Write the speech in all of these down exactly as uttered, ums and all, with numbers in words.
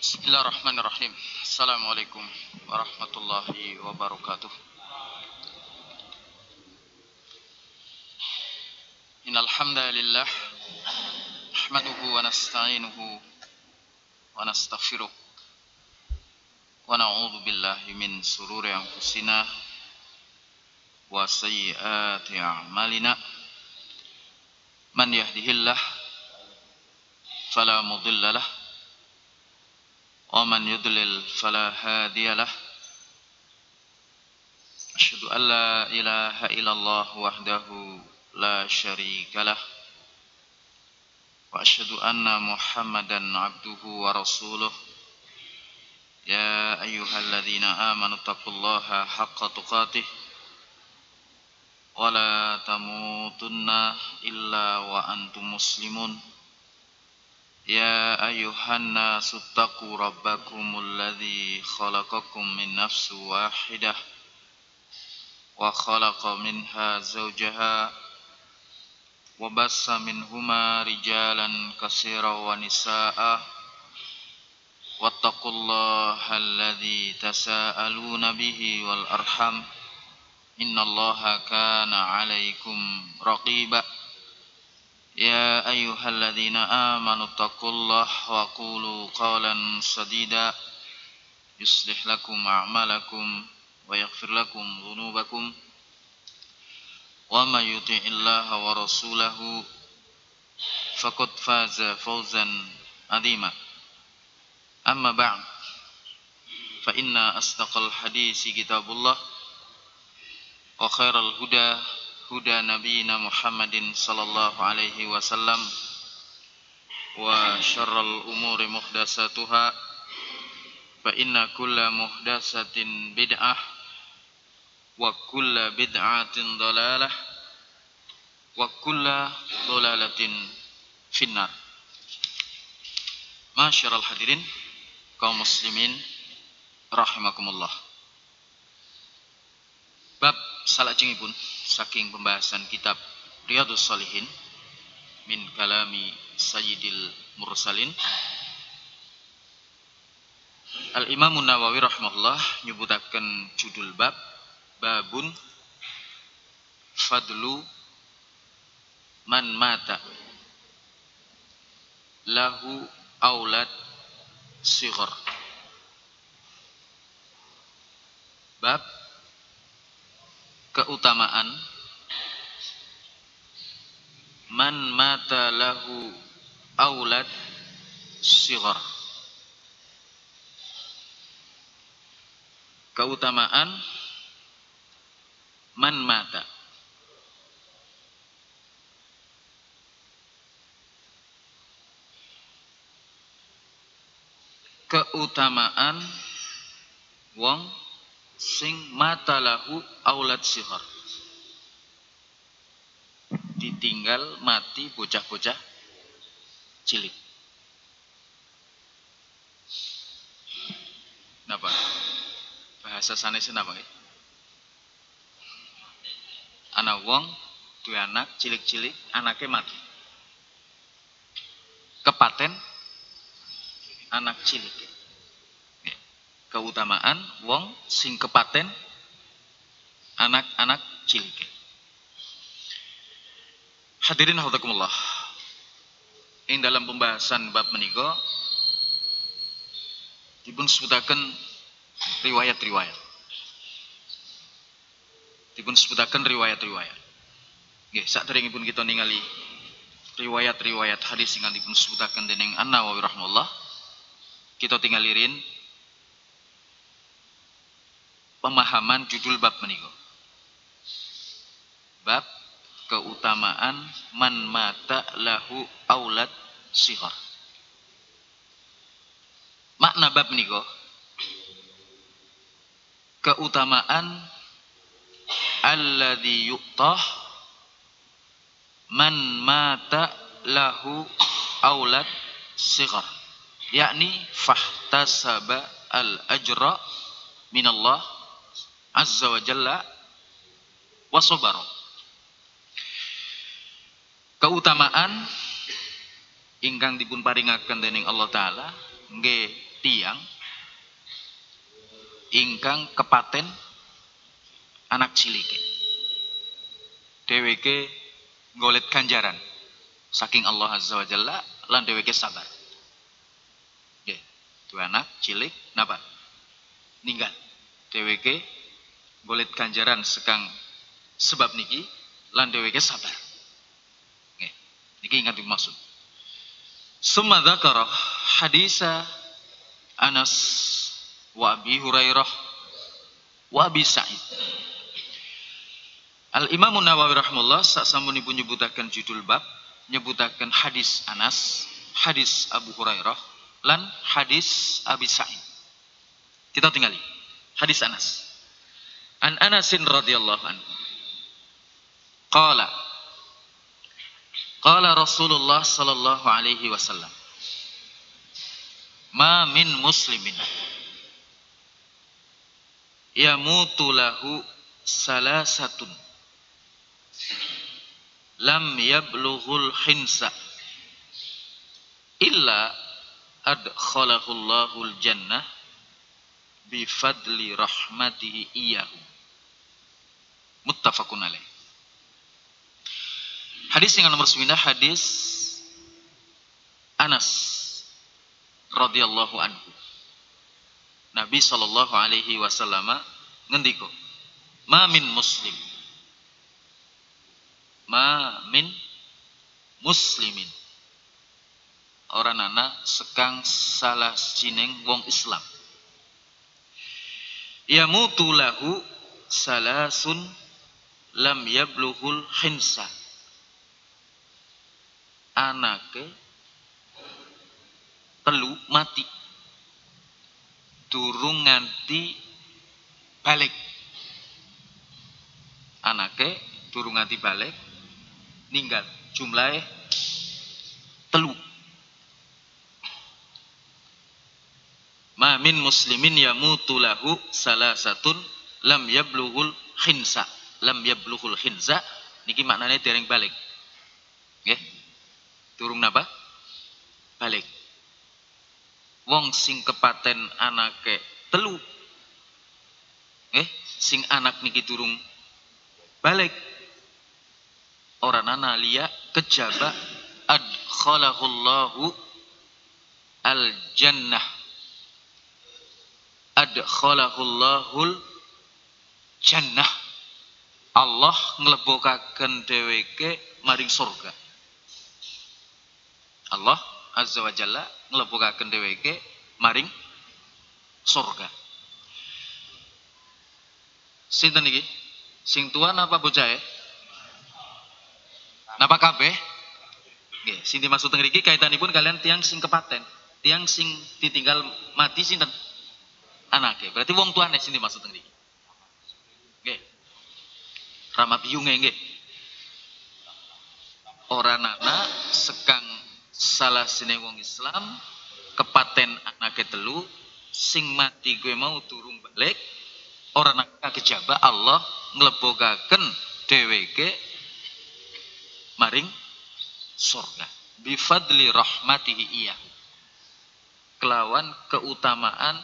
Bismillahirrahmanirrahim. Assalamualaikum warahmatullahi wabarakatuh. Innal hamdalillah nahmaduhu wa nasta'inuhu wa nastaghfiruh wa na'udzu billahi min shururi anfusina wa sayyiati a'malina. Man yahdihillah fala mudilla lahu wa man yudlil fala hadiya lahu. Asyhadu an la ilaha illallah wahdahu la syarika lah wa asyhadu anna Muhammadan abduhu wa rasuluh. Ya ayyuhalladzina amanu taqullaha haqqa tuqatih wa la tamutunna illa wa antum muslimun. Ya ayyuhan nasu taqu rabbakumul ladzi khalaqakum min nafsin wahidah wa khalaqa minha zawjaha wa bassa minhuma rijalan katsiran wa nisaa'a wattaqullaha alladzi tasaaluna bihi wal arham innallaha kana 'alaikum raqiba. Ya ayyuhalladzina amanu taqullaha wa qulu qawlan sadida yuslih lakum a'malakum wa yaghfir lakum dhunubakum wa may yuti'illaha wa rasulahu faqad faza fawzan 'azima. Amma ba'd, fa inna asdaqal hadisi kitabullah wa khairal huda huda nabiyina Muhammadin sallallahu alaihi wasallam wa syarral umuri muhdatsatuha fa inna kulla muhdatsatin bid'ah wa kulla bid'atin dhalalah wa kulla dhalalatin finnar. Masyiral hadirin kaum muslimin rahimakumullah. Bab salajengipun saking pembahasan kitab Riyadhus Shalihin min kalami Sayyidil Mursalin. Al-Imam Nawawi rahimahullah nyebutaken judul bab babun fadlu man mata lahu aulad sighar. Bab keutamaan man mata lahu aulad sighar. Keutamaan man mata. Keutamaan wong sing mata lahu aulad sighar, ditinggal mati bocah-bocah cilik. Napa? Bahasa sanesna napa nggih? Ana wong duwe anak cilik-cilik, anake mati. Kepaten anak cilik. Keutamaan wong sing kepaten anak-anak cilik. Hadirin hafizakumullah. Ing dalam pembahasan bab menika dipun sebutaken riwayat-riwayat. Dipun sebutaken riwayat-riwayat. Nggih, saderengipun kita ningali riwayat-riwayat hadis sing dipun sebutaken dening An-Nawawi rahimahullah, kita tinggalirin pemahaman judul bab menika. Bab keutamaan man mata lahu aulad sighar. Makna bab menika keutamaan alladzi yu'tah man mata lahu aulad sighar, yakni fahtasaba al ajra minallah azza wa jalla wa sabara. Keutamaan ingkang dipun paringaken dening Allah taala nggih tiang ingkang kepaten anak cilike. Dheweke golet ganjaran saking Allah Azza wa Jalla lan dheweke sabar. Nggih, dua anak cilik napa? Ninggal. Dheweke golet ganjaran sekang sebab niki lan dheweke sabar. Nggih, niki ingkang dimaksud. Summa dzakara hadisa Anas wa Abi Hurairah wa Abi Sa'id. Al-Imam Nawawi rahimahullah saksampunipun nyebutaken judul bab, nyebutaken hadis Anas, hadis Abu Hurairah lan hadis Abi Sa'id. Kita tinggali hadis Anas. An Anasin radhiyallahu anhu. Qala Qala Rasulullah sallallahu alaihi wasallam. Ma min muslimin yamutu lahu salasatun lam yablughul hinsa illa adkhalahu Allahul jannah bifadli rahmatihi iyyahu. Muttafaqun alaih. Hadis yang nomor sembilan, hadis Anas radhiyallahu anhu. Nabi sallallahu alaihi wasallam ngendika, "Ma min muslim Ma min muslimin." Orang anak sekang salah sineng wong Islam. Yamutu lahu salasun lam yablughul hinsa. Anake telu mati durung nganti balik. Anake durung nganti balik ninggal, jumlahe telu. Ma min muslimin yamutu lahu salasatun lam yablughul hinsa. Lam yablughul hinsa niki maknane dereng balik. Nggih. Durung napa? Balik. Wong sing kepaten anake telu. Eh, sing anak niki durung balik. Orang anak liya kejaba adkhalahullahu al-jannah. Adkhalahullahul jannah. Allah nglebokaken dheweke maring surga. Allah Azza wa Jalla nglebokaken dheweke maring surga. Sinten iki? Sing tua napa bocahe? Napa kabeh? Nggih, sing dimaksud teng mriki kaitanipun kalian tiang sing kepaten, tiang sing ditinggal mati sinten? Anake. Berarti wong tuane sing dimaksud teng mriki. Nggih. Rama biyunge nggih. Ora anak sekang salah sine wong Islam kepaten anake telu sing mati gue mau durung balik ora nak kejaba Allah nglebokaken dheweke maring surga bifadli rahmatihi iya kelawan keutamaan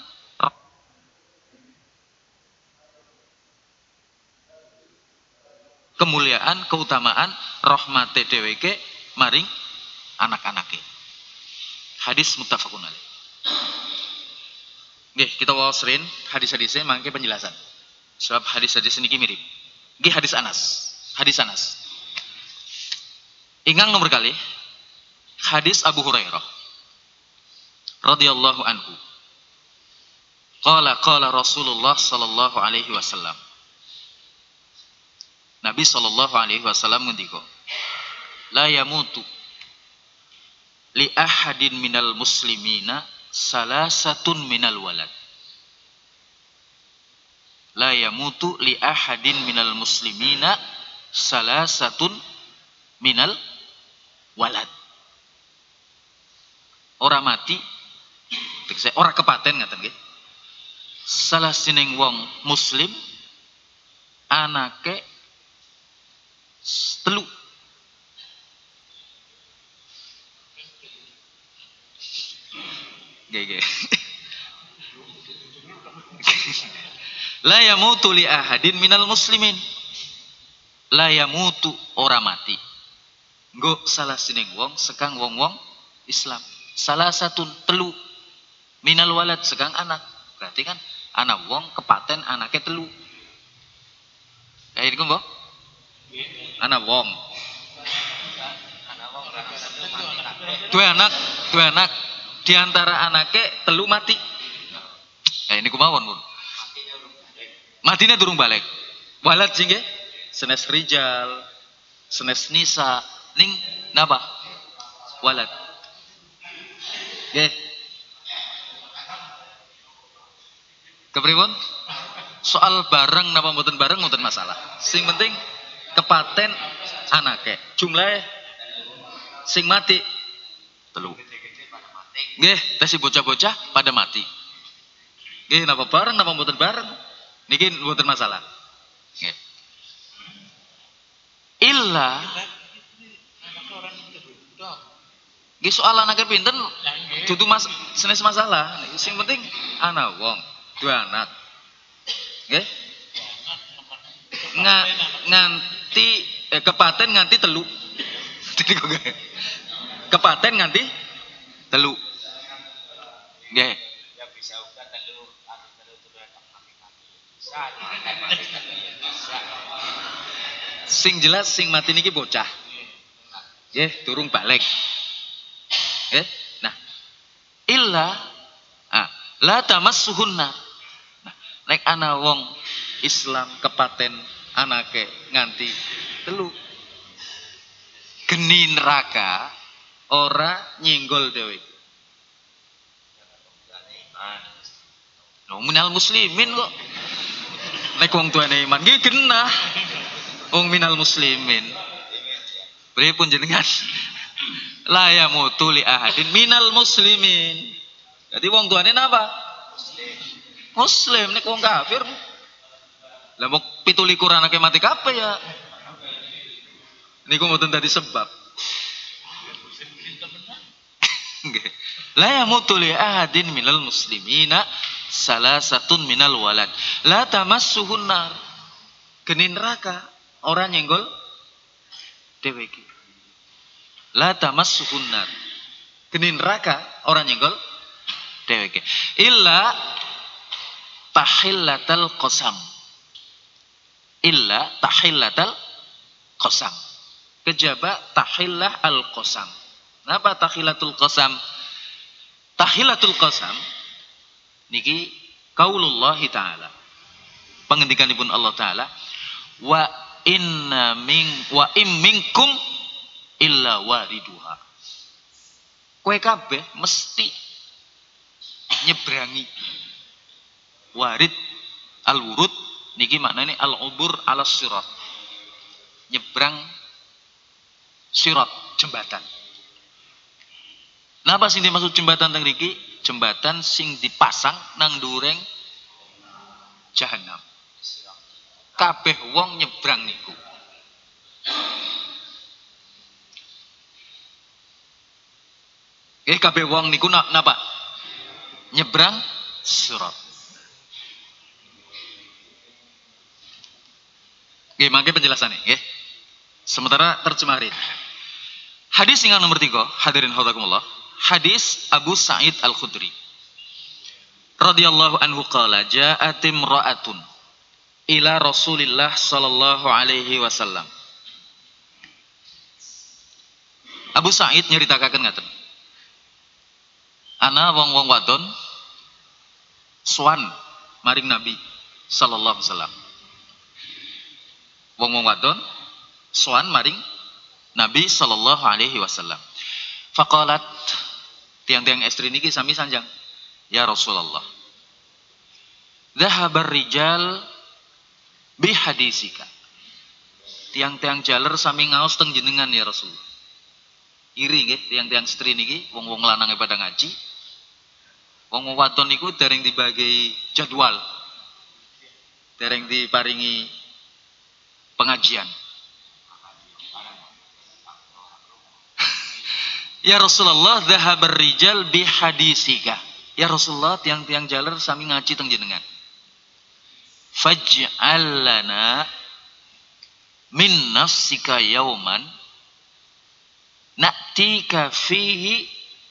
kemuliaan keutamaan rahmate dheweke maring anak-anake. Hadis muttafaqun alaih. Nggih, kita waosrin hadis-hadisnya mangke penjelasan. Sebab hadis-hadis niki mirip. Nggih hadis Anas. Hadis Anas. Ingang nomor kali hadis Abu Hurairah radhiyallahu anhu. Qala qala Rasulullah sallallahu alaihi wasallam. Nabi sallallahu alaihi wasallam ngendika, "La yamutu li ahadin minal muslimina salasatun minal walad." La yamutu li ahadin minal muslimina salasatun minal walad. Ora mati, tegese ora kepaten ngaten nggih. Salah sining wong muslim anake telu. Nggih nggih. La yamutu li ahadin minal muslimin. La yamutu ora mati. Nggo salah sining wong sekang wong-wong Islam. Salah satu telu minal walad sekang anak. Berarti kan anak wong kepaten anaknya telu. Kayak itu mbok? Anak wong. Dua anak, dua anak. Di antara anaknya telu mati. Eh ini kumawon, Bun. Matine durung balik. Walad sing nggih. Senes rijal, senes nisa, ning napa? Walad. Nggih. Kepripun? Soal bareng napa mboten bareng mboten masalah. Sing penting kepaten anake. Jumlah sing mati telu. Nggih, tes bocah-bocah pada mati. Nggih, napa bareng napa mboten bareng? Niki mboten masalah. Nggih. Illa nggih soal anake pinten dudu mas senes masalah. Sing penting anak wong, dua anak. Nggih. Nga, nganti eh, kepaten nganti telu. Kepaten nganti telu. Nggih. Ya bisa uga telu anu telu telu sing jelas sing mati niki bocah. Nggih, durung balik. Nggih. Nah, illa ah, la tamassuhunna. Nah, nek ana wong Islam kepaten anake nganti telu. Geni neraka ora nyenggol dhewe. Nominal muslimin kok. Nek wong tuane iman nggih genah. Wong minal muslimin. Pripun jenengan? La yamutu li ahadin minal muslimin. Jadi wong tuane napa? Muslim. Nek wong kafir. Lah mok pitu likur anake mati kabeh ya. Niku mboten dadi sebab. Nggih. La yamutu li ahadin minal muslimina salasatun minal walad. La tamassuhun nar. Geni neraka orang nyenggol dheweke. La tamassuhun nar. Geni neraka orang nyenggol dheweke. Illa tahillatal qasam. Illa tahillatal qasam. Kejaba tahillah al qasam. Napa tahillatul qasam? Tahillatul qasam niki qaulullah taala. Pengendikanipun Allah taala, wa inna min wa im minkum illa wariduha. Kowe kabeh mesti nyebrangi. Warid al-wurud niki maknane al-ubur ala sirat. Nyebrang sirat, jembatan. Napa sing dimaksud jembatan teng mriki? Jembatan sing dipasang nang dureng jahanam. Kabeh wong nyebrang niku. Eh kabeh wong niku napa? Nyebrang sirat. Nggih, mangke penjelasannya nggih. Sementara terjemahin. Hadis yang nomor tiga, hadirin hadrakumullah. Hadis Abu Sa'id Al-Khudri radhiyallahu anhu qala ja'at imra'atun ila Rasulillah sallallahu alaihi wasallam. Abu Sa'id nyritakaken ngaten. Ana wong-wong wadon sowan maring Nabi sallallahu alaihi wasallam. Wong-wong wadon sowan maring Nabi sallallahu alaihi wasallam. Faqalat, tiang-tiang estri niki sami sanjang, ya Rasulullah, dhahabar rijal bihadisika. Tiang-tiang jaler sami ngaos teng jenengan ya Rasul. Iri nggih tiang-tiang estri niki, wong-wong lanange pada ngaji. Wong wadon niku dereng dibagi jadwal. Dereng diparingi pengajian. Ya Rasulullah, dhahabar rijal bihadisika. Ya Rasulullah, tiang-tiang jaler sami ngaji teng jenengan. faj'al lana min nafsika yauman na'tika fihi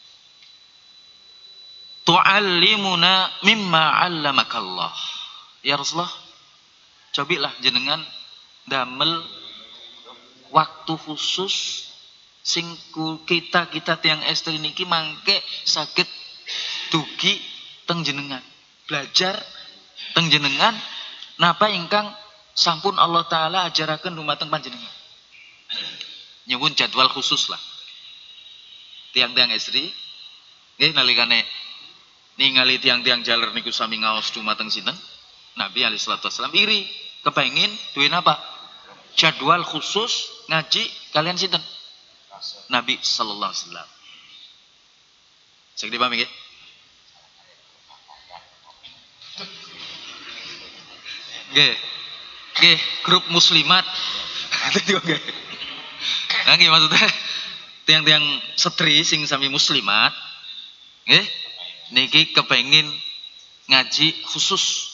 tu'allimuna mimma 'allamakallah. Ya Rasulullah, cobilah jenengan damel waktu khusus sing kita kita tiang estri niki mangke saged dugi teng jenengan, belajar teng jenengan napa ingkang sampun Allah taala ajaraken dumateng panjenengan. Nyuwun jadwal khusus lah. Tiang-tiang estri nggih nalikane ningali tiang-tiang jaler niku sami ngaos dumateng sinten? Nabi alaihi salatu wasallam iri kepengin duwe napa? Jadwal khusus ngaji kalian sinten? Nabi sallallahu alaihi wasallam. Sing dipahami nggih? Nggih. Nggih, grup muslimat. Nggih. Nah, nggih maksudnya tiang-tiang setri sing sami muslimat nggih niki kepengin ngaji khusus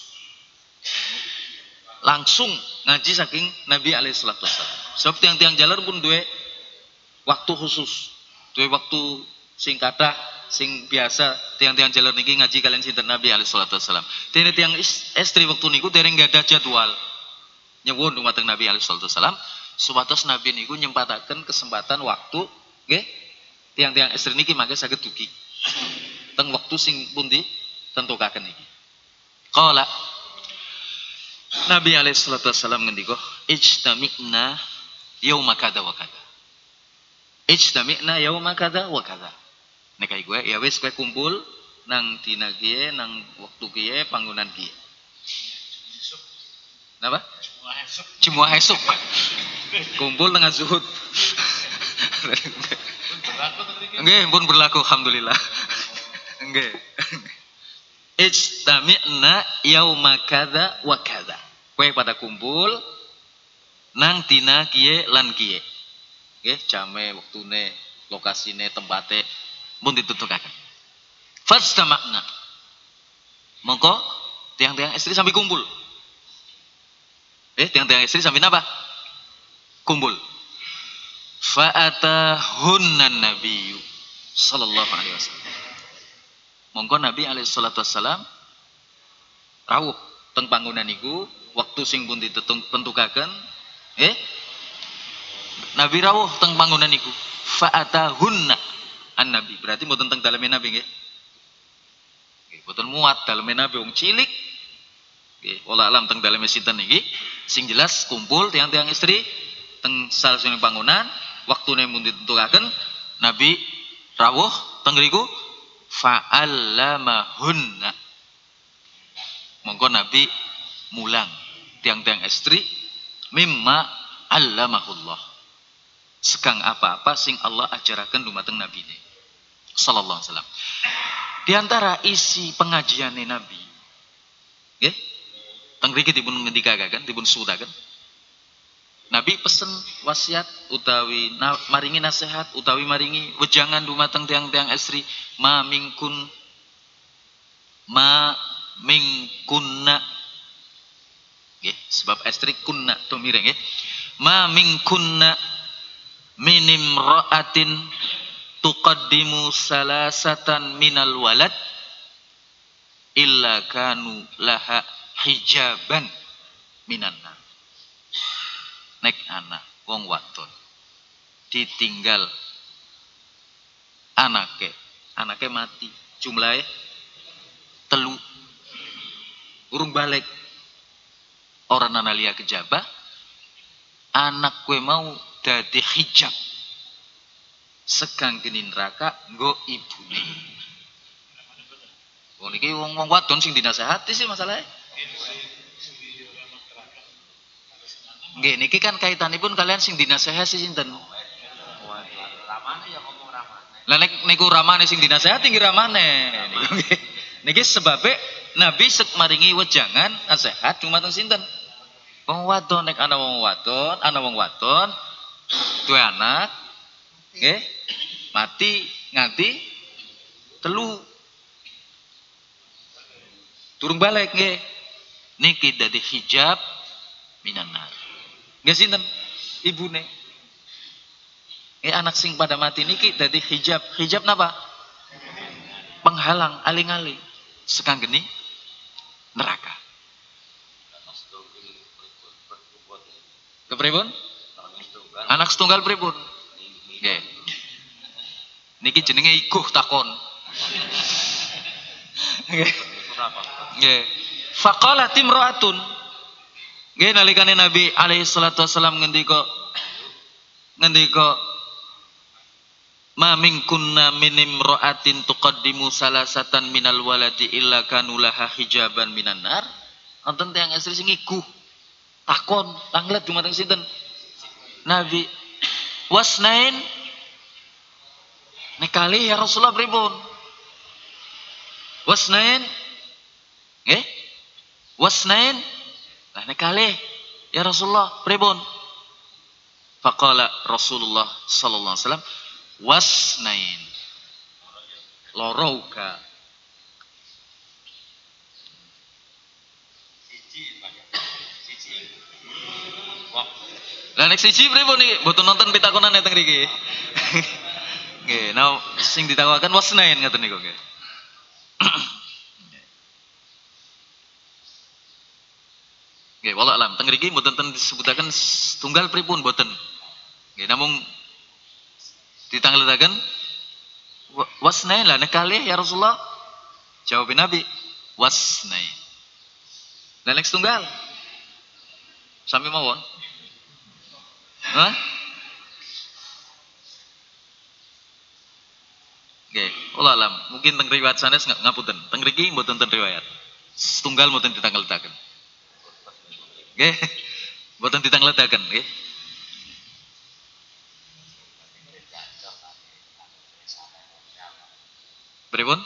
langsung ngaji saking Nabi alaihi salatu wasallam. Sebab tiang-tiang jaler pun duwe waktu khusus, duwe waktu sing kathah sing biasa tiang-tiang jaler niki ngaji kalian sinten Nabi alaihi salatu wasallam. Dene tiang istri waktu niku dereng gak ada jadwal. Nyuwun dumateng Nabi alaihi salatu wasallam supados Nabi niku nyempataken kesempatan waktu nggih tiang-tiang istri niki mangke saged dugi teng waktu sing pundi tentukaken niki. Qala Nabi alaihi salatu wasallam ngendika ijtami'na yauma kada wa kada. Ijtami'na yauma kada wa kada. Nek kae gue ya wis kowe kumpul nang dina kiye nang waktu kiye panggonan kiye. Napa? Cuma esuk. Kumpul tengah zuhud. Nggih, pun berlaku alhamdulillah. Nggih. Ijtami'na yauma kadza wa kadza. Kowe pada kumpul nang dina kiye lan kiye. Nggih, jame, wektune, lokasine, tempate pun ditentukaken. Fastama'na. Mongko tiang-tiang istri sampai kumpul. Eh, tiang-tiang istri sampai napa? Kumpul. Fa'atahunnan nabiyyu sallallahu alaihi wasallam. Mongko Nabi alaihi salatu wasallam rawuh teng panggonan niku waktu sing pun ditentukaken, eh Nabi rawuh teng panggonan niku. Fa'atahunna an-nabi. Berarti mboten teng daleme Nabi nggih. Nggih, mboten muat daleme Nabi wong cilik. Nggih, wala alam teng daleme sinten niki. Sing jelas kumpul tiang-tiang istri teng salesune panggonan, waktune mun ditentukaken, Nabi rawuh teng ngriku fa'allamahunna. Monggo Nabi mulang tiang-tiang istri mimma allamahullah. Sekang apa-apa sing Allah ajaraken dumateng Nabi ne. Sallallahu alaihi wasallam. Di antara isi pengajiane Nabi, nggih, teng mriki dipun ngendikaken, dipun suwutaken. Nabi pesen wasiat utawi na, maringi nasihat utawi maringi wejangan dumateng tiang-tiang istri ma mingkun ma mingkunna nggih sebab istri kunna to mireng nggih ma mingkunna minim ra'atin tuqaddimu salasatan minal walad illa kanu laha hijaban minan nar. Nek anak wong wadon ditinggal anake anake mati jumlahe telu urung balik orang analia kejaba anak kue mau dadi hijab sekang geni neraka nggo ibune. Wong iki wong-wong wadon sing dinasehati sih masalahnya. Nggih niki kan kaitanipun kalian sing dinasehati sinten? Ramane ya ngomong ramane. Lah nek niku ramane sing dinasehati nggih ramane. Niku nggih. Niki sebabe Nabi sek maringi wejangan nasihat dumateng sinten? Wong wadon nek ana wong wadon, ana wong wadon duwe anak nggih mati nganti telu durung balik nggih. niki dadi hijab minan nar. Nggih sinten? Ibune. Eh anak sing pada mati niki dadi hijab. Hijab napa? Penghalang aling-aling sekanggeni neraka. Kepripun? Anak setunggal pripun? Nggih. Niki jenenge iguh takon. Nggih. Nggih. Faqalat imra'atun. Nggih nalikane Nabi alaihi salatu wasallam ngendika ngendika ma minkunna min imra'atin tuqaddimu salasatan minal waladi illa kanu laha hijaban minan nar. Wonten tiyang estri sing iguh takon tanglet dumateng sinten? Nabi. Wasnain nekali ya Rasulullah pripun? Wasnain nggih? Wasnain lah nekali ya Rasulullah pripun? Faqala Rasulullah sallallahu alaihi wasallam wasnain lorauka lah nek siji pripun niki mboten nonton pitakonan teng mriki. Nggih, nah sing ditakokaken wasnain ngoten niku nggih. Nggih, wallah alam teng mriki mboten disebutaken tunggal pripun mboten. Nggih, namung ditangletaken wasnain lah nek kalih ya Rasulullah. Jawab Nabi wasnain. Lah nek tunggal sami mawon. Hah? Oke, Allah alam. Mungkin teng riwayat sanes ngapunten. Teng mriki mboten ten riwayat. Setunggal mboten ditangletaken. Nggih. Mboten ditangletaken nggih. Pripun?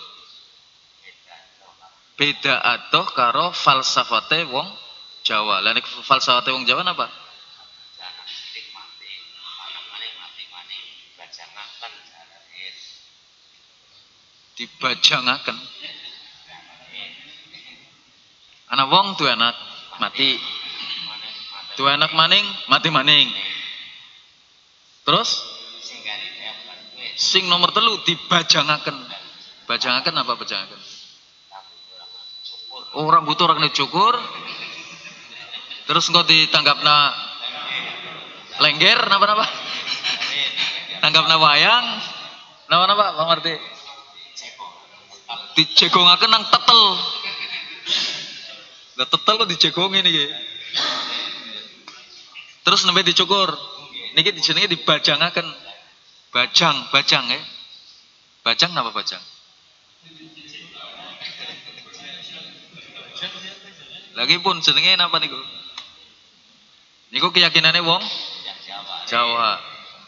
Beda atoh karo falsafate wong Jawa. Lah nek falsafate wong Jawa napa? Dibajangaken. Anak wong duwe anak mati. Duwe anak maning mati maning. Terus sing nomor telu dibajangaken. Bajangaken apa bajangaken? Oh rambut ora kena cukur. Terus engko ditanggapna lengger napa-napa? Tanggapna wayang. Napa-napa Bang Marti? Dijegongaken nang tetel. Lah tetel kok dijegongin iki. Terus nembe dicukur. Niki jenenge dibajangaken. Bajang, bajang ya. Bajang napa bajang? Lagi pun jenenge napa niku? Niku keyakinane wong Jawa.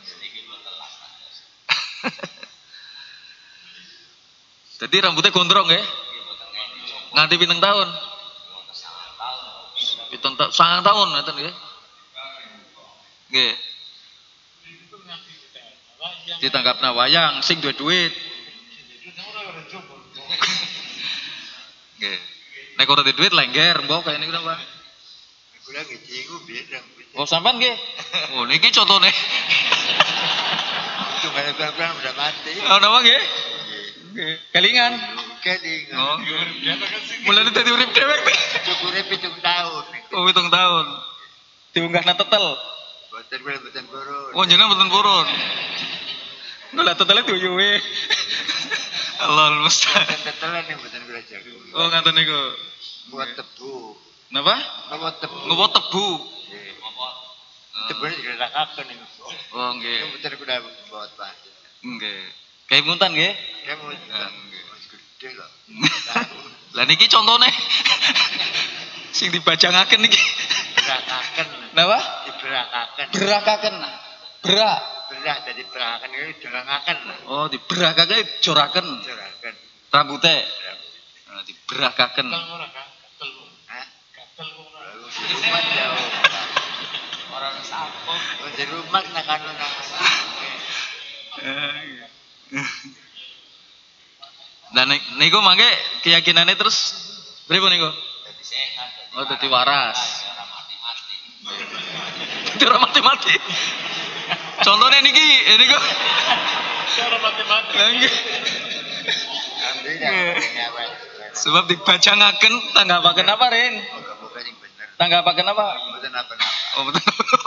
Jadi rambutnya gondrong ya? Nganti pinten tahun? Pinten tahun, sangang tahun ngoten nggih. Nggih. Ditanggapna wayang sing duwe duit. Nggih. Nek ora duwe duit lengger mbok kaya niku napa? Kula nggih iku beda. Oh sampean nggih. Oh niki contone. Itu barang-barang udah mati. Oh napa nggih? Kelingan. Kelingan. Oh. Mulane dadi urip dhewek. Cukure pitung tahun. Oh pitung tahun. Diunggahna tetel. Boten kula boten purun. Oh jenengan boten purun. Lah tetele duyuwe. Allah musta'an. Tetelan yang boten kula jago. Oh ngoten niku. Buat tebu. Napa? Ngopo tebu. Ngopo tebu. Nggih. Ngopo? Tebune digerakaken niku. Oh nggih. Boten kula buat panjen. Nggih. Kayak muntan nggih? Kayak muntan. Gede lho. Lah niki contone. Sing dibajangaken niki. Berakaken. Napa? Diberakaken. Berakaken. Berak. Berak dadi berakaken iki dirangaken. Oh, diberakake joraken. Joraken. Rambute. Nah, diberakaken. Ketel ora gatel. Hah? Gatel ora. Rumah jauh. Ora sampung. Oh, di rumah nakanu nang. Nah niku mangke keyakinane terus pripun niku? Dadi sehat. Oh, dadi waras. Dadi ora mati-mati. Contohnya niki, ini kok Cara mati-mati. Sebab dibacangaken tanggapaken apa, Rin? Moga-moga sing bener. Tanggapaken apa? Mboten apa-apa. Oh, betul.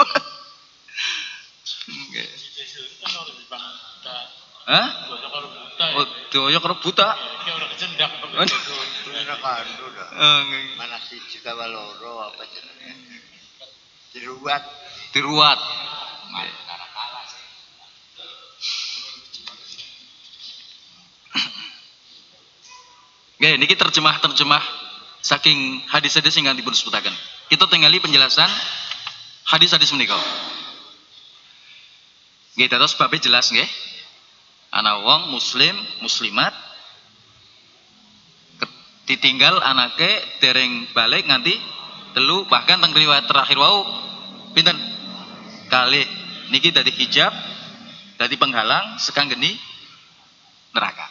Nggih. Kan harus dibangga. Hah? Dosa karo buta. Oh, doyo karo buta. Iki ora kecendak. Bener kandu dah. Oh, nggih. Mana siji kawa loro apa jenenge? Diruat. Diruat. Nggih, niki terjemah-terjemah saking hadis-hadis ingkang dipun sebutaken. Kita tingali penjelasan hadis-hadis menika. Nggih, terus babe jelas nggih. Ana wong muslim, muslimat ditinggal anake dereng balik nganti telu, bahkan teng riwayat terakhir wau pinten? Kalih niki dadi hijab, dadi penghalang sekang geni neraka.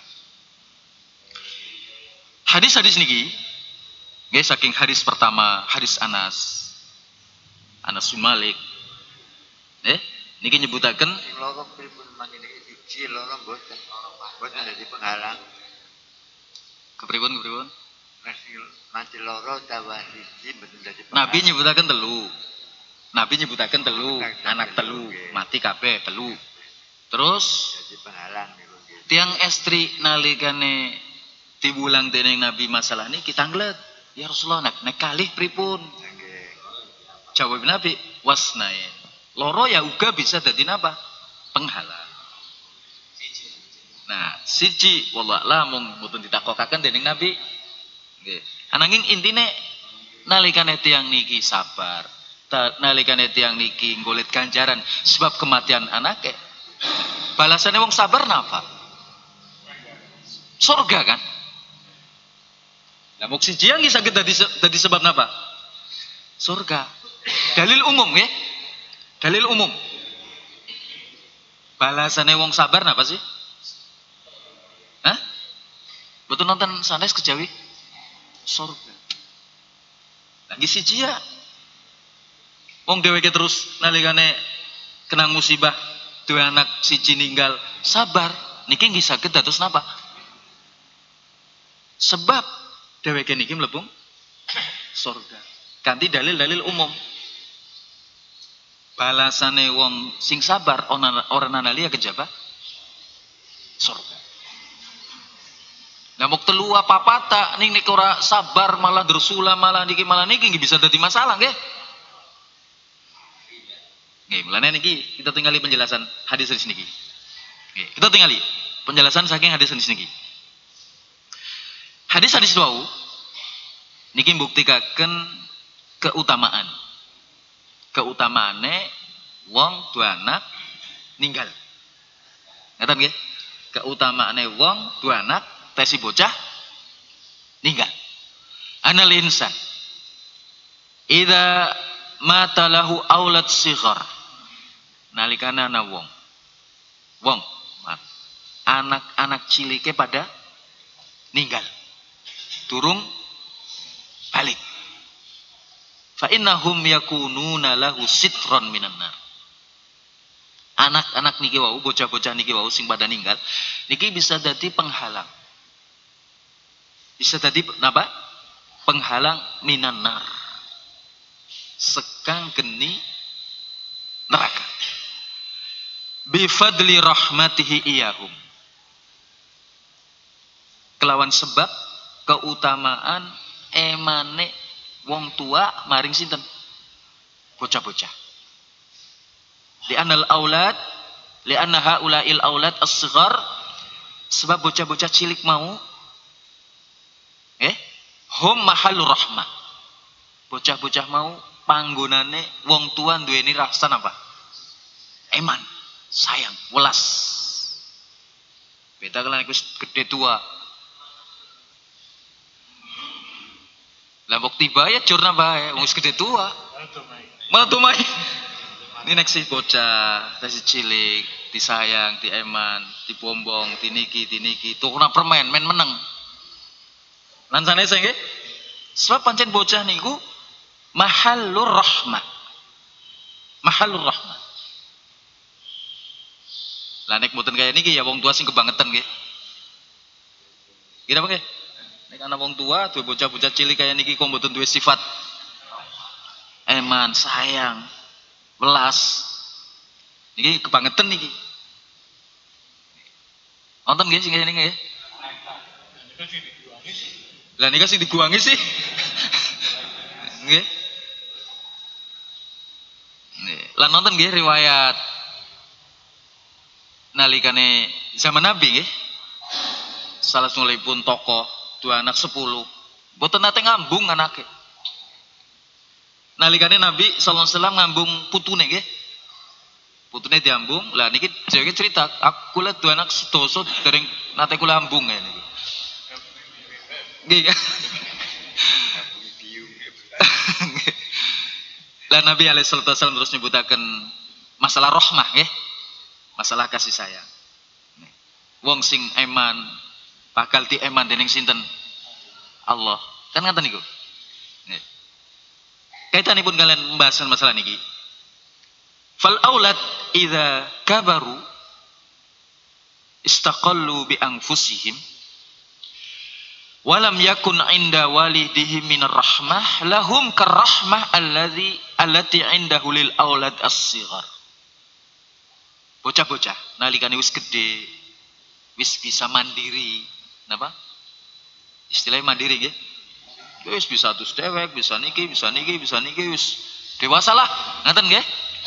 Hadis-hadis niki nggih saking hadis pertama, hadis Anas. Anas bin Malik. Eh, niki nyebutaken Sing loro pripun mangene siji loro mboten. Mboten dadi penghalang. kepripun kepripun? Mesti mati loro tawa siji mboten dadi penghalang. Nabi nyebutaken telu. Nabi nyebutaken telu, anak telu, mati kabeh telu. Terus Dadi penghalang niku nggih. tiang estri nalikane diwulang dening Nabi masalah ini kita nglet. Ya Rasulullah nek nek kalih pripun? Nggih. Jawab Nabi, wasnae. Loro ya uga bisa dadi napa? Penghalang. Nah, siji wallah lah mung mboten ditakokaken dening Nabi. Nggih. Ananging intine nalikane tiang niki sabar, ta, nalikane tiang niki nggolet ganjaran sebab kematian anake. Balasannya wong sabar napa? Surga kan? Lah mung siji yang saged dadi dadi sebab napa? Surga. Dalil umum nggih. Dalil umum. Balasane wong sabar napa sih? Hah? Betul nonton sanes kejawi? Surga. Lagi siji ya. Wong dheweke terus nalikane kena musibah duwe anak siji ninggal, sabar. Niki nggih saged dados napa? Sebab dheweke niki mlebu surga. Kanthi dalil-dalil umum. Balasane wong sing sabar ora nanalia kejaba surga. Nah mok telu apa pata ning nek ora sabar malah drusula malah niki malah niki nggih bisa dadi masalah nggih. Nggih, mulane niki kita tingali penjelasan hadis-hadis niki. Nggih, kita tingali penjelasan saking hadis-hadis niki. Hadis-hadis wau niki mbuktikaken keutamaan. Keutamaane wong dua anak ninggal. Ngeten nggih? Keutamaane wong dua anak tesi bocah ninggal. Anal insan idza mata lahu aulad sighar. Nalikana ana wong. Wong anak-anak cilike pada ninggal. Durung balik. Fa innahum yakununa lahu sitron minan nar. Anak-anak niki wau, bocah-bocah niki wau sing pada ninggal, niki bisa dadi penghalang. Bisa dadi napa? Penghalang minan nar. Sekang geni neraka. Bi fadli rahmatihi iyahum. Kelawan sebab keutamaan emane wong tua maring sinten? Bocah-bocah. Li anal aulad, li anna haula'il aulad as-sighar, sebab bocah-bocah cilik mau eh hum mahalur rahmah. Bocah-bocah mau panggonane wong tua duweni rasa napa? Eman, sayang, welas. Beta kalau wis gede tua. Lah mbok tiba ya jurna bae, wong wis gede tua. Malah tumai. Ini nek si bocah, si cilik, disayang, dieman, dibombong, diniki, diniki, tukuna permen, men meneng. Lan sanese nggih. Sebab pancen bocah niku mahallur rahmah. Mahallur rahmah. Lah nek mboten kaya niki ya wong tua sing kebangetan nggih. Kira apa nggih? Nek ana wong tua duwe bocah-bocah cilik kaya niki kok mboten duwe sifat eman, sayang, welas. Niki kebangetan niki. Nonton nggih sing kaya niki nggih? Lah nika sing diguangi sih. Nggih. Nih, lan nonton nggih riwayat nalikane zaman Nabi nggih. Salah satunggalipun tokoh dua anak sepuluh. Mboten nate ngambung anake. Nalikane Nabi sallallahu alaihi wasallam ngambung putune nggih. Putune diambung. Lah niki dheweke cerita, aku kula dua anak sedoso dereng nate kula ambung ngene iki. Nggih. Lah Nabi alaihi salatu wasallam terus nyebutaken masalah rahmah nggih. Masalah kasih sayang. Wong sing eman bakal dieman dening sinten? Allah. Kan ngaten niku. Nggih. Kaitanipun kalian pembahasan masalah niki. Fal aulad idza kabaru istaqallu bi anfusihim walam yakun inda walidihim minar rahmah lahum karrahmah alladhi allati indahu lil aulad as-sighar. Bocah-bocah nalikane wis gede, wis bisa mandiri, napa? Istilahnya mandiri nggih. Wis bisa terus dewek, bisa niki, bisa niki, bisa niki wis dewasa lah, ngaten nggih?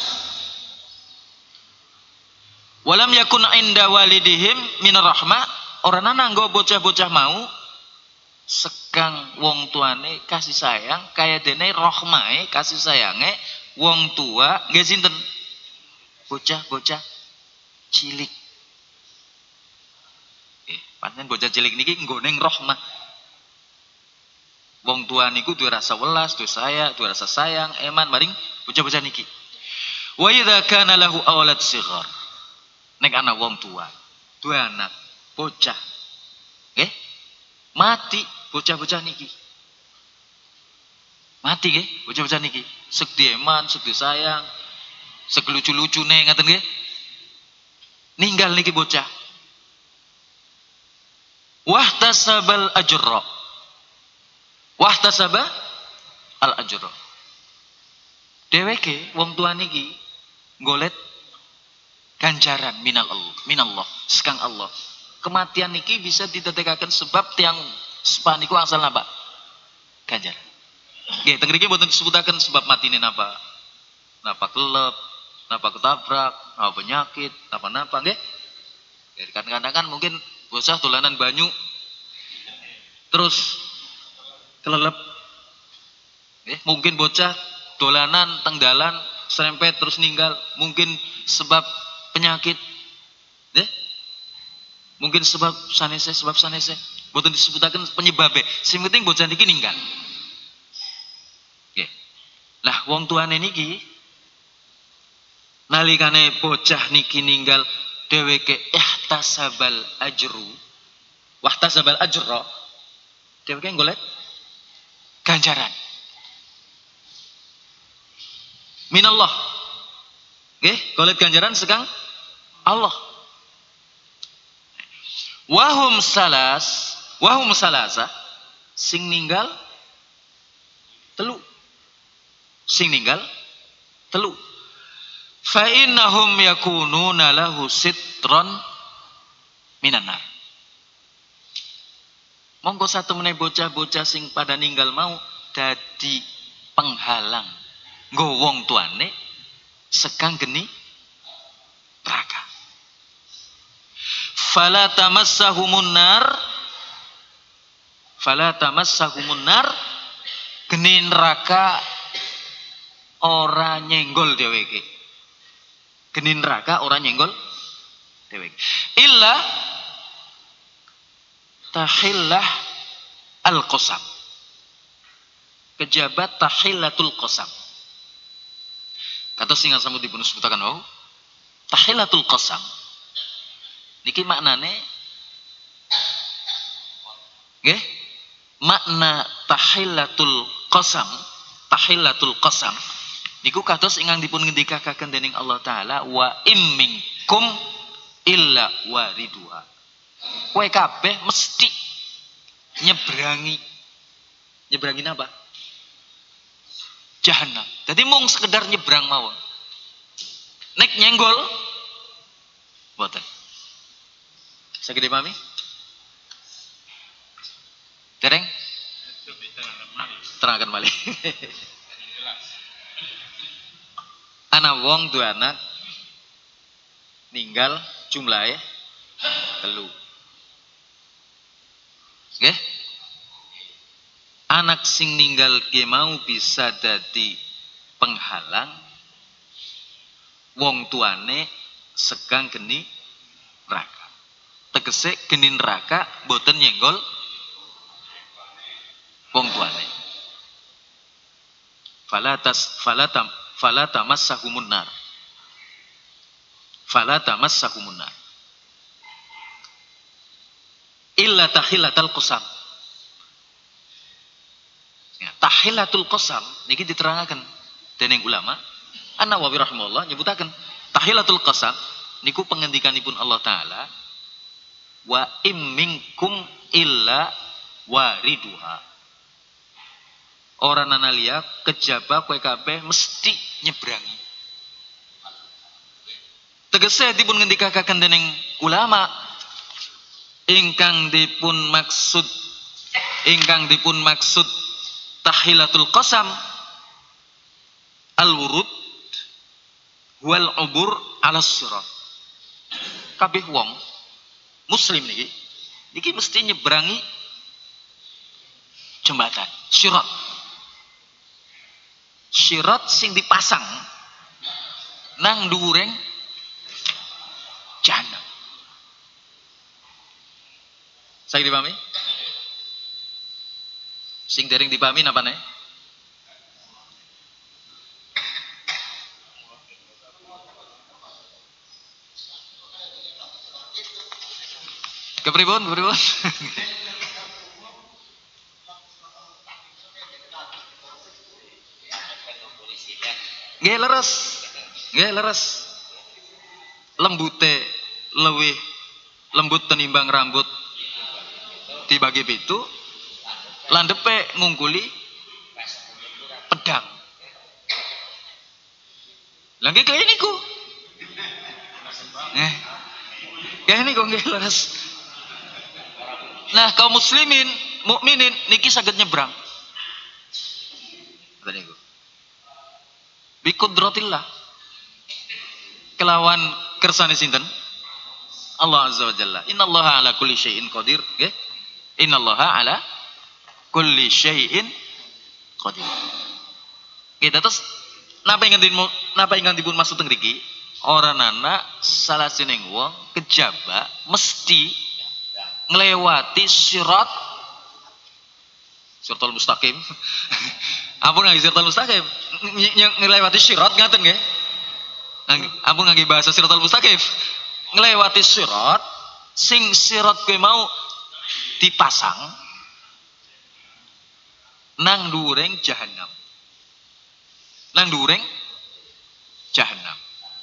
Walam yakun inda walidihim minar rahmah, orang ana nggo bocah-bocah mau sekang wong tuane kasih sayang kaya dene rahmahe kasih sayange wong tua nggih sinten? Bocah-bocah cilik. Eh, pancen bocah cilik niki nggone rahmah. Wong tua niku duwe rasa welas, duwe sayang, duwe rasa sayang, eman maring bocah-bocah niki. Wa idza kana lahu aulad sighar. Nek ana wong tua, duwe anak, bocah. Nggih? Mati bocah-bocah niki. Mati nggih bocah-bocah niki. Sek dieman, sek disayang, sek lucu-lucune ngaten nggih. Ninggal niki bocah. Wahtasabal ajra. Wahtasaba al ajra. Dheweke wong tua niki golet ganjaran minal Allah, minallah, sekang Allah. Kematian niki bisa didadekaken sebab tiang spa niku asal napa? Ganjaran. Nggih, teng mriki mboten disebutaken sebab matine napa? Napa kelep, napa ketabrak, napa penyakit, napa-napa nggih. Kadang-kadang kan mungkin bocah dolanan banyu terus kelelep. Nggih, mungkin bocah dolanan teng dalan serempet terus ninggal, mungkin sebab penyakit. Nggih. Mungkin sebab sanese, sebab sanese. Mboten disebutaken penyebabe. Sing penting bocah niki ninggal. Nggih. Lah wong tuane niki nalikane bocah niki ninggal dheweke ihtasabal ajru. Wahtasabal ajra. Dheweke golek ganjaran. Minallah. Nggih, golek ganjaran sekang Allah. Wahum salas, wahum salasa, sing ninggal telu. Sing ninggal telu. Fa innahum yakununa lahu sitran minan nar. Monggo satu meneh bocah-bocah sing pada ninggal mau dadi penghalang nggo wong tuane sekang geni neraka. Fala tamassahumun nar, fala tamassahumun nar, geni neraka ora nyenggol dheweke. Geni neraka ora nyenggol dheweke. Illa tahillah al-qasam. Kejabat tahillatul qasam. Kata sing asam dipun sebutaken wau, tahillatul qasam. Niki maknane nggih, makna tahillatul qasam, tahillatul qasam niku kados ingkang dipun ngendikaken dening Allah taala wa imminkum illa wariduha. Kowe kabeh mesti nyebrangi. Nyebrangi apa? Jahanam. Jadi mung sekedar nyebrang mawon. Nek nyenggol boten. Saged dipahami? Dereng? Terangkan malih. Anak wong dua anak ninggal jumlahnya telu. Nggih? Anak sing ninggal ki mau bisa dadi penghalang wong tuane segang geni neraka. Tegese geni neraka boten nyenggol wong tuane. Falatas falatam falatamassahumun nar. Falatamassahumun nar. Illa tahillatal qasam. Ya, tahillatul qasam niki diterangaken dening ulama. An-Nawawi rahimahullah nyebutaken tahillatul qasam niku pengendikanipun Allah taala wa imminkum illa wariduha. Orang nanalia kejaba kowe kabeh mesti nyebrangi. Tegese dipun ngendikaken dening ulama ingkang dipun maksud ingkang dipun maksud tahillatul qasam al-wurud wal ubur ala sirat. Kabeh wong muslim niki niki mesti nyebrangi jembatan sirat. Sirat sing dipasang nang dhuwuring jahanam. Saya dipahami? Sing dereng dipahami napa nih? Kepripun, kepripun? Nggih leres. Nggih leres. Lembute lewih lembut tenimbang rambut dibagi pitu landepe ngungkuli pedang. Lagi kayak niku. Eh. Kayak niku nggih leres. Nah, kaum muslimin, mukminin niki saged nyebrang. Kata niku. Biqudratillah. Kelawan kersane sinten? Allah azza wa jalla. Innallaha ala kulli syai'in qadir, nggih. Innallaha ala kulli syai'in qadir. Kita terus napa ingkang dipun napa ingkang dipun maksud teng mriki? Ora nana salah sining wong kejaba mesti nglewati sirat siratal mustaqim. Ampun ngangge siratal mustaqim, nglewati sirat ngaten nggih. Ampun ngangge bahasa siratal mustaqim. Nglewati sirat sing sirat kuwi mau dipasang nang dhuwuring jahanam. Nang dhuwuring jahanam.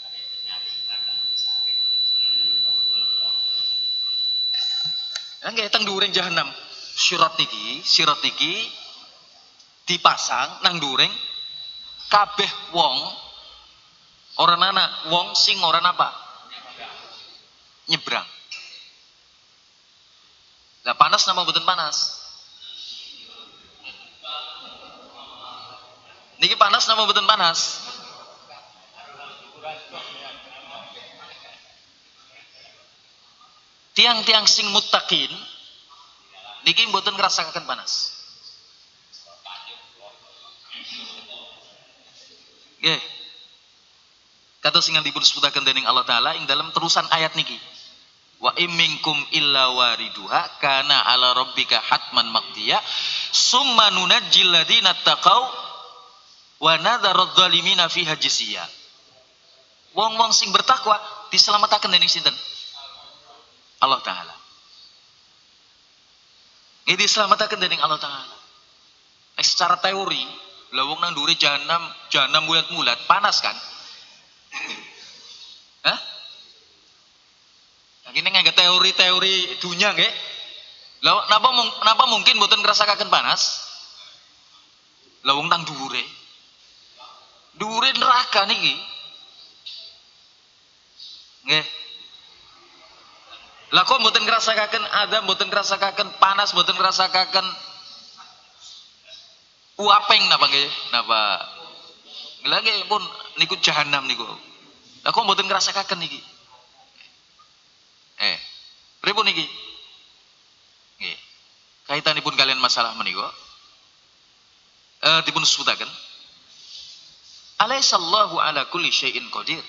Nggih teng dhuwuring jahanam. Sirat niki, sirat niki dipasang nang dhuwuring kabeh wong ora ana wong sing ora napa? Nyebrang. Lah panas napa mboten panas? Niki panas napa mboten panas? Tiang-tiang sing muttaqin niki mboten ngrasakaken panas. Nggih. Kados sing dipun sebutaken dening Allah taala ing dalam terusan ayat niki. Wa imminkum illa wariduha kana ala rabbika hatman maqdiya summa nunajjil ladina taqau wa nadharu dzalimina fiha jisiya. Wong-wong sing bertakwa diselamatkan dening sinten? Allah taala. Ini diselamatkan dening Allah taala. Nek secara teori Lah wong nang ndure jahanam, jahanam mulat-mulat, panas kan? Hah? Yang ini nggak teori-teori dunia nggih. Lah napa napa mungkin mboten ngrasakaken panas? Lah wong nang dhuwure. Dhuwure neraka niki. Nggih. Lah kok mboten ngrasakaken adab, mboten ngrasakaken panas, mboten ngrasakaken uapeng napa nggih? Napa? Lah nggih pun niku jahanam niku. Lah kok mboten ngrasakaken niki? Eh, pripun niki? Nggih. Kaitanipun kalian masalah menika eh dipun sebutaken. Alaisallahu ala kulli syai'in qadir.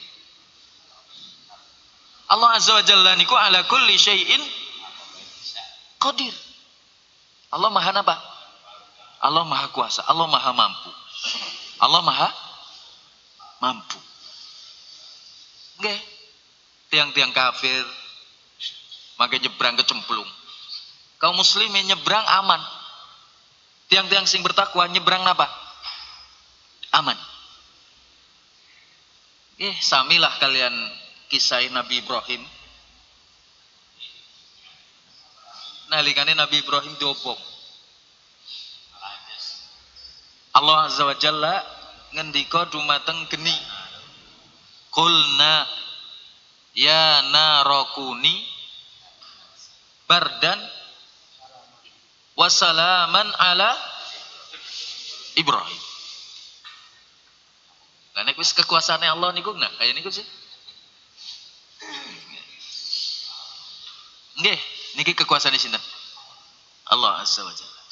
Allah azza wa jalla niku ala kulli syai'in qadir. Allah maha apa? Allah maha kuasa, Allah maha mampu. Allah maha mampu. Nggih. Tiang-tiang kafir maka nyebrang kecemplung. Kaum muslimin nyebrang aman. Tiang-tiang sing bertakwa nyebrang napa? Aman. Eh, samilah kalian kisah Nabi Ibrahim. Nalikane Nabi Ibrahim diobong. Allah azza wa jalla ngendika dumateng geni. Qulna ya narakuni bardan wasalaman ala Ibrahim. Lah nek wis kekuasaane Allah niku nah kaya niku sih. Nggih, niki kekuasaane sinten? Allah azza wa jalla.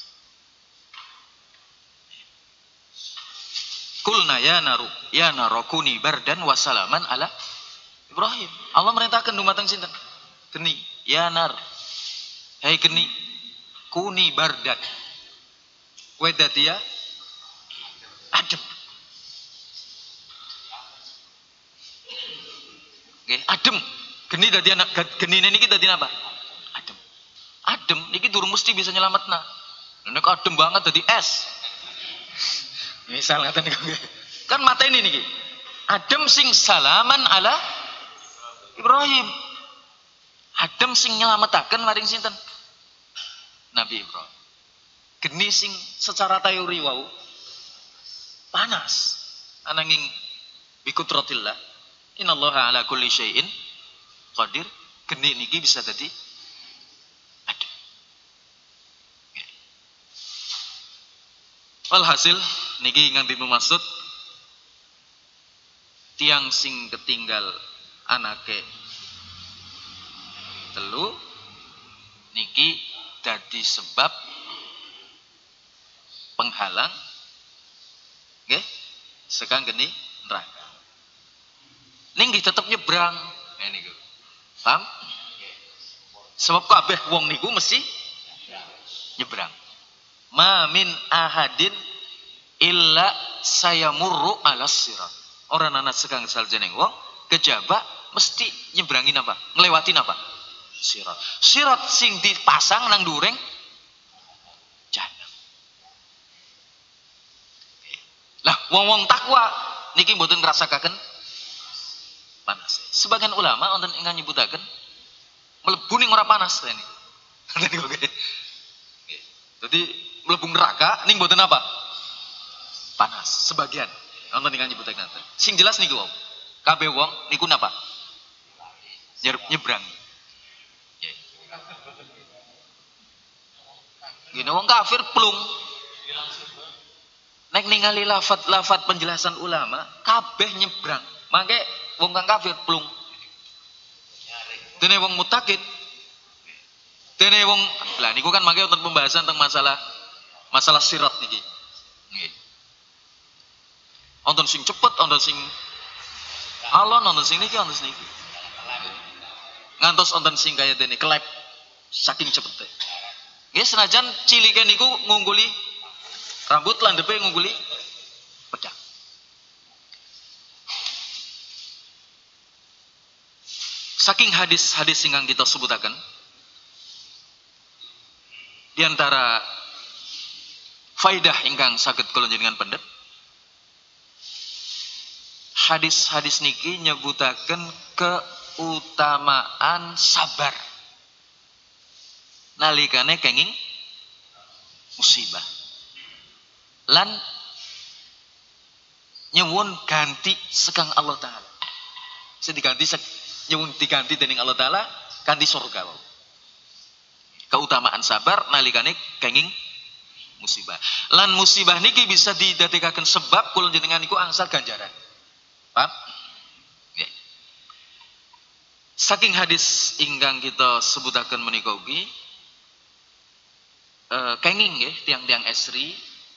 Qulna ya naru ya narakuni bardan wasalaman ala Ibrahim. Allah merintahkan dumateng sinten? Geni, ya nar. Hei geni, kuni bardan. Kowe dadi ya adem. Nggih, adem. Geni dadi anak genine niki dadi napa? Adem. Adem niki durung mesti bisa nyelametna. Nek adem banget dadi es. Misal ngaten niku. Kan mata ini niki. Adem sing salaman ala Ibrahim. Adem sing nyelametaken maring sinten? Nabi Ibrahim. Geni sing secara teori wau panas. Ananging bikutratillah. Innallaha ala kulli syai'in qadir. Geni niki bisa dadi adem. Walhasil niki ingkang dimaksud tiang sing ketinggal anake telu niki dadi sebab penghalang nggih sekang geni neraka. Ning nggih tetep nyebrang niku. Paham? Sebab kabeh wong niku mesti nyebrang. Ma min ahadin illa sayamurru alas sirat. Orang anak sekang saljeneng wong kejaba mesti nyebrangin apa? Ngelewatin apa? Sirat. Sirat sing dipasang nang dureng jahanam. Lah wong-wong takwa niki mboten ngrasakaken panas. Sebagian ulama wonten ingkang nyebutaken mlebu ning ora panas rene. Ngoten niku nggih. Dadi mlebu neraka ning mboten apa? Panas. Sebagian wonten ingkang nyebutaken ngoten. Sing jelas niku wau. Kabeh wong niku napa? Nyebrang. Gini wong kafir plung. Nek ningali lafat-lafat penjelasan ulama, kabeh nyebrang. Mangke wong kang kafir plung. Dene wong mutakid. Dene wong lah niku kan mangke wonten pembahasan tentang masalah masalah sirat niki. Nggih. Wonten sing cepet, wonten sing alon, wonten sing niki, wonten sing niki. Ngantos wonten sing kaya dene kelep saking cepete. Nggih senajan cilike niku ngungguli rambut landhepe ngungguli pedang. Saking hadis-hadis ingkang kita sebutaken di antara faidah ingkang saged kula njenengan pendhet hadis-hadis niki nyebutaken keutamaan sabar nalikane kenging musibah lan nyuwun ganti sekang Allah taala. Sediganti nyuwun diganti dening Allah taala ganti surga. Keutamaan sabar nalikane kenging musibah. Lan musibah niki bisa didadekaken sebab kula jenengan niku angsal ganjaran. Paham? Ya. Saking hadis ingkang kita sebutaken menika ugi eh, kenging nggih tiang-tiang esri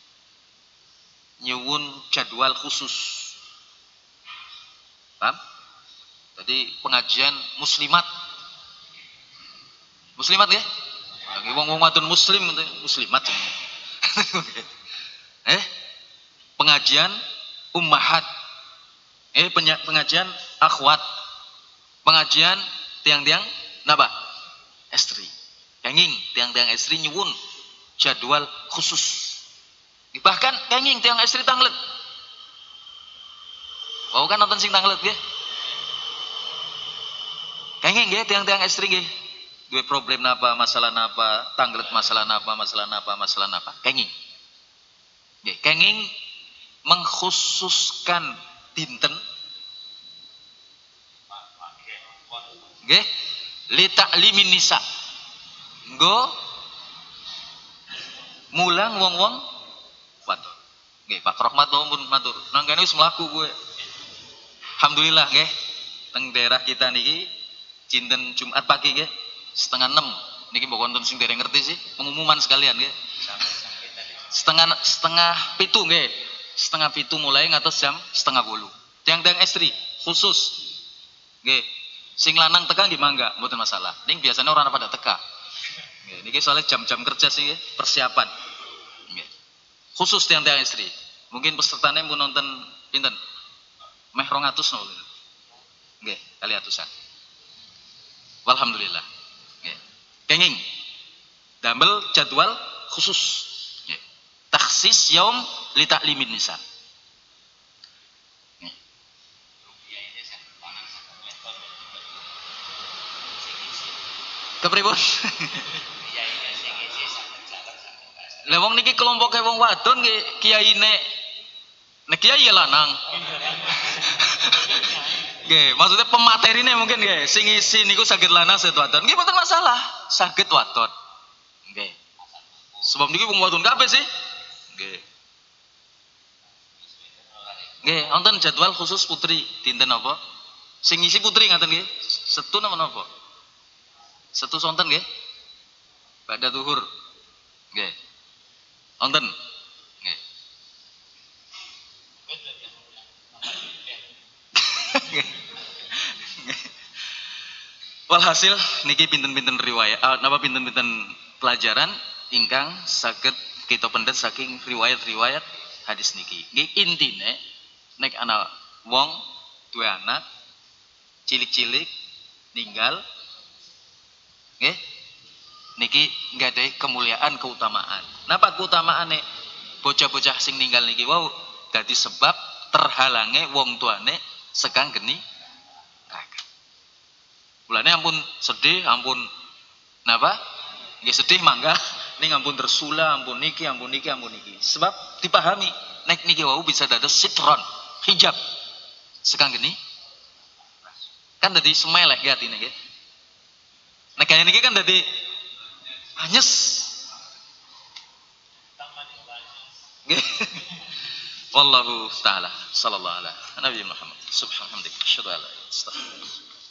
nyuwun jadwal khusus. Paham? Jadi pengajian muslimat. Muslimat nggih? Bagi wong-wong wadon muslim muslimat. eh pengajian ummahat. Eh pengajian akhwat. Pengajian tiang-tiang napa? Estri. Kenging tiang-tiang estri nyuwun jadwal khusus. Bahkan kenging tiang estri tanglet. Wau kan nonton sing tanglet nggih. Kenging nggih tiang-tiang estri nggih. Duwe problem napa, masalah napa, tanglet masalah napa, masalah napa, masalah napa. Kenging. Nggih, kenging mengkhususkan dinten nggih li ta'limin nisa. Nggo mulang wong-wong wadon. Nggih, Pak Rahmat pun matur. Nang kene wis mlaku kowe. Alhamdulillah nggih. Teng daerah kita niki dinten Jumat pagi nggih setengah enam niki mbok wonten sing dereng ngerti sih pengumuman sekalian nggih. Setengah setengah pitu nggih. Setengah pitu mulai ngatos jam setengah bolu. Tiang-tiang estri khusus nggih. Sing lanang teka nggih mangga, mboten masalah. Ning biasanya orang pada teka. Nggih, niki soalnya jam-jam kerja sih nggih, persiapan. Nggih. Khusus tiang-tiang estri. Mungkin pesertane pun nonton pinten? Meh rong atus nol. Nggih, kali atusan. Walhamdulillah. Nggih. Kenging damel jadwal khusus. Nggih. Takhsis yaum li ta'limin nisa. Nggih. Kepripun? Lah wong niki kelompoke wong wadon nggih kiyaine nek kiai ya lanang. Nggih, maksudnya pematerine mungkin nggih sing isi niku saged lanang saged wadon. Nggih mboten masalah, saged wadon. Nggih. Sebab niki wong wadon kabeh sih. Nggih. Nggih, wonten jadwal khusus putri dinten napa? Sing ngisi putri ngaten nggih. Setu napa napa? Setu sonten nggih. Pada zuhur. Nggih. Wonten. Nggih. Walhasil niki pinten-pinten riwayat uh, napa pinten-pinten pelajaran ingkang saged kita pendet saking riwayat-riwayat hadis niki. Nggih intine nek ana wong duwe anak cilik-cilik ninggal nggih niki nggadahi kemuliaan keutamaan. Napa keutamaane bocah-bocah sing ninggal niki wau dadi sebab terhalange wong tuane sekang geni neraka. Mulane ampun sedih, ampun napa? Nggih sedih mangga ning ampun tersula, ampun niki, ampun niki, ampun niki. Sebab dipahami nek niki wau bisa dados sitron, hijab sekang geni. Kan dadi semeleh ya atine nggih. Nek kaya niki kan dadi anyes. Nggih. Wallahu taala sallallahu alaihi Nabi Muhammad subhanahu wa ta'ala asyhadu an la ilaha illallah.